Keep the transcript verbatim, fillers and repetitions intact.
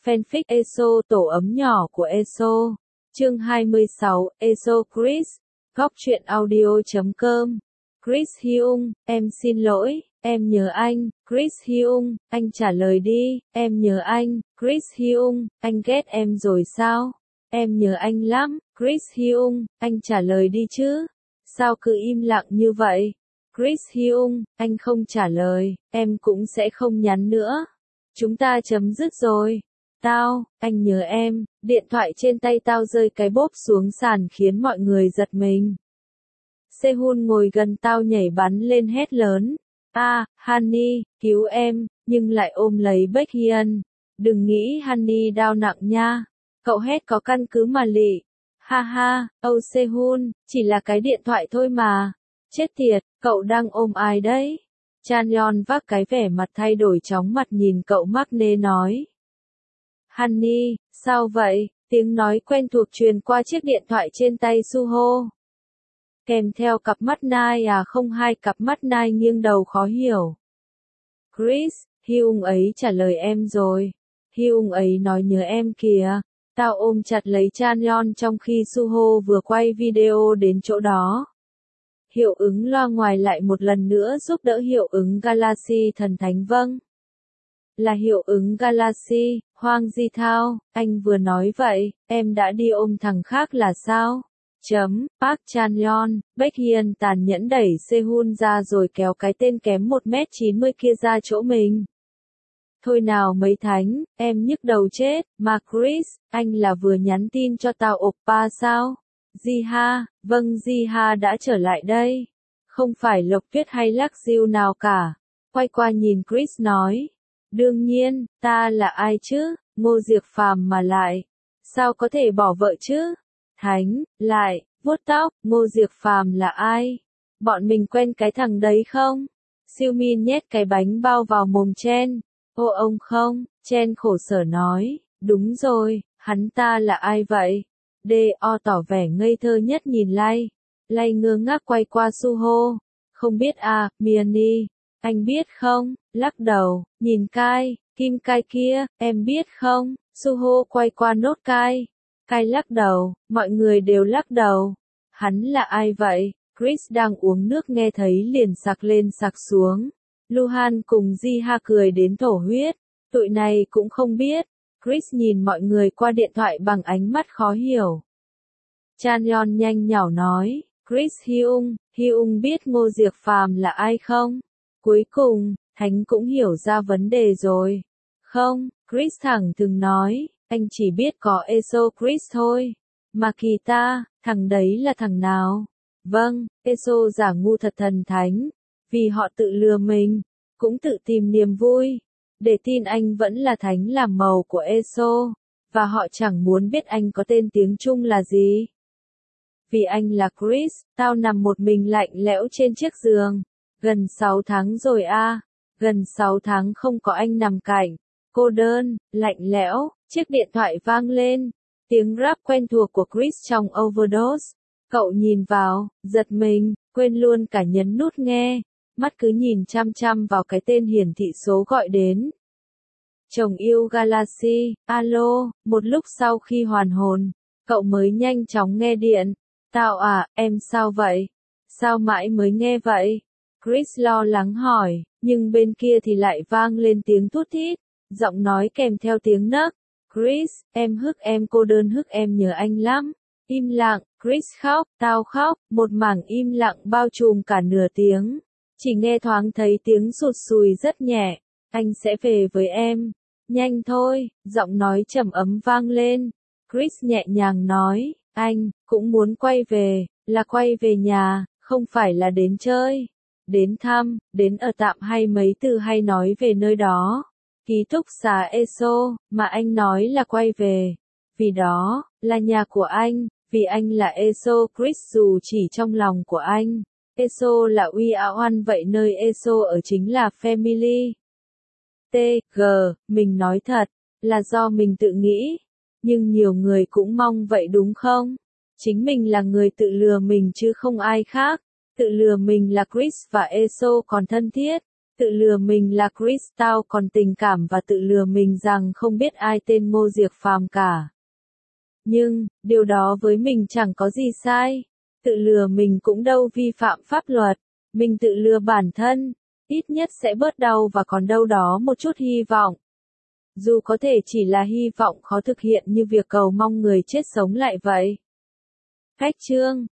Fanfic e ét o tổ ấm nhỏ của e ét o. Chương hai mươi sáu, e ét o Chris. Góc truyện audio chấm com. Chris Hyung, em xin lỗi, em nhớ anh. Chris Hyung, anh trả lời đi, em nhớ anh. Chris Hyung, anh ghét em rồi sao? Em nhớ anh lắm. Chris Hyung, anh trả lời đi chứ. Sao cứ im lặng như vậy? Chris Hyung, anh không trả lời, em cũng sẽ không nhắn nữa. Chúng ta chấm dứt rồi. Tao, anh nhớ em. Điện thoại trên tay tao rơi cái bốp xuống sàn khiến mọi người giật mình. Sehun ngồi gần tao nhảy bắn lên hét lớn. A, à, Honey, cứu em, nhưng lại ôm lấy Baekhyun. Đừng nghĩ Honey đau nặng nha. Cậu hét có căn cứ mà lị. Ha ha, Âu Sehun, chỉ là cái điện thoại thôi mà. Chết tiệt, cậu đang ôm ai đấy? Chanyeon vác cái vẻ mặt thay đổi chóng mặt nhìn cậu Maknae nói. Honey, sao vậy? Tiếng nói quen thuộc truyền qua chiếc điện thoại trên tay Suho. Kèm theo cặp mắt nai à không hai cặp mắt nai nghiêng đầu khó hiểu. Chris, Hyung ấy trả lời em rồi. Hyung ấy nói nhớ em kìa. Tao ôm chặt lấy Chanyeon trong khi Suho vừa quay video đến chỗ đó. Hiệu ứng loa ngoài lại một lần nữa giúp đỡ hiệu ứng Galaxy thần thánh vâng. Là hiệu ứng Galaxy, Hoang Ji Thao, anh vừa nói vậy, em đã đi ôm thằng khác là sao? Chấm, Park Chanyeon, Baekhyun tàn nhẫn đẩy Sehun ra rồi kéo cái tên kém một mét chín mươi kia ra chỗ mình. Thôi nào mấy thánh, em nhức đầu chết, mà Chris, anh là vừa nhắn tin cho tao oppa sao? Jiha, vâng Jiha đã trở lại đây. Không phải Lộc Tuyết hay Lắc Diêu nào cả. Quay qua nhìn Chris nói. Đương nhiên, ta là ai chứ, Ngô Diệc Phàm mà lại. Sao có thể bỏ vợ chứ? Thánh, lại, vuốt tóc, Ngô Diệc Phàm là ai? Bọn mình quen cái thằng đấy không? Siêu Min nhét cái bánh bao vào mồm Chen. Ô ông không, Chen khổ sở nói. Đúng rồi, hắn ta là ai vậy? D.O tỏ vẻ ngây thơ nhất nhìn Lai. Lai ngơ ngác quay qua Suho. Không biết à, Miani. Anh biết không? Lắc đầu, nhìn Kai, Kim Kai kia, em biết không? Suho quay qua nốt Kai. Kai lắc đầu, mọi người đều lắc đầu. Hắn là ai vậy? Chris đang uống nước nghe thấy liền sặc lên sặc xuống. Luhan cùng Jiha cười đến thổ huyết. Tụi này cũng không biết. Chris nhìn mọi người qua điện thoại bằng ánh mắt khó hiểu. Chanyeon nhanh nhảu nói, Chris Hyung, Hyung biết Ngô Diệc Phàm là ai không? Cuối cùng, Thánh cũng hiểu ra vấn đề rồi. Không, Chris thẳng thừng nói, anh chỉ biết có e ét o Chris thôi. Mà kỳ ta, thằng đấy là thằng nào? Vâng, e ét o giả ngu thật thần thánh. Vì họ tự lừa mình, cũng tự tìm niềm vui. Để tin anh vẫn là thánh làm màu của e ét o. Và họ chẳng muốn biết anh có tên tiếng Trung là gì. Vì anh là Chris, tao nằm một mình lạnh lẽo trên chiếc giường. Gần sáu tháng rồi a, à. Gần sáu tháng không có anh nằm cạnh. Cô đơn, lạnh lẽo, chiếc điện thoại vang lên. Tiếng rap quen thuộc của Chris trong Overdose. Cậu nhìn vào, giật mình, quên luôn cả nhấn nút nghe. Mắt cứ nhìn chăm chăm vào cái tên hiển thị số gọi đến. Chồng yêu Galaxy, alo, một lúc sau khi hoàn hồn, cậu mới nhanh chóng nghe điện. Tao à, em sao vậy? Sao mãi mới nghe vậy? Chris lo lắng hỏi, nhưng bên kia thì lại vang lên tiếng thút thít, giọng nói kèm theo tiếng nấc. Chris, em hức em cô đơn hức em nhớ anh lắm. Im lặng, Chris khóc, tao khóc, một mảng im lặng bao trùm cả nửa tiếng. Chỉ nghe thoáng thấy tiếng sụt sùi rất nhẹ. Anh sẽ về với em. Nhanh thôi, giọng nói trầm ấm vang lên. Chris nhẹ nhàng nói, anh, cũng muốn quay về, là quay về nhà, không phải là đến chơi. Đến thăm, đến ở tạm hay mấy từ hay nói về nơi đó. Ký túc xá e ét o, mà anh nói là quay về. Vì đó, là nhà của anh, vì anh là e ét o Chris dù chỉ trong lòng của anh. e ét o là uy áo ăn vậy nơi e ét o ở chính là family. T, G, mình nói thật, là do mình tự nghĩ. Nhưng nhiều người cũng mong vậy đúng không? Chính mình là người tự lừa mình chứ không ai khác. Tự lừa mình là Chris và e ét o còn thân thiết. Tự lừa mình là Crystal còn tình cảm và tự lừa mình rằng không biết ai tên Ngô Diệc Phàm cả. Nhưng, điều đó với mình chẳng có gì sai. Tự lừa mình cũng đâu vi phạm pháp luật. Mình tự lừa bản thân, ít nhất sẽ bớt đau và còn đâu đó một chút hy vọng. Dù có thể chỉ là hy vọng khó thực hiện như việc cầu mong người chết sống lại vậy. Khách chương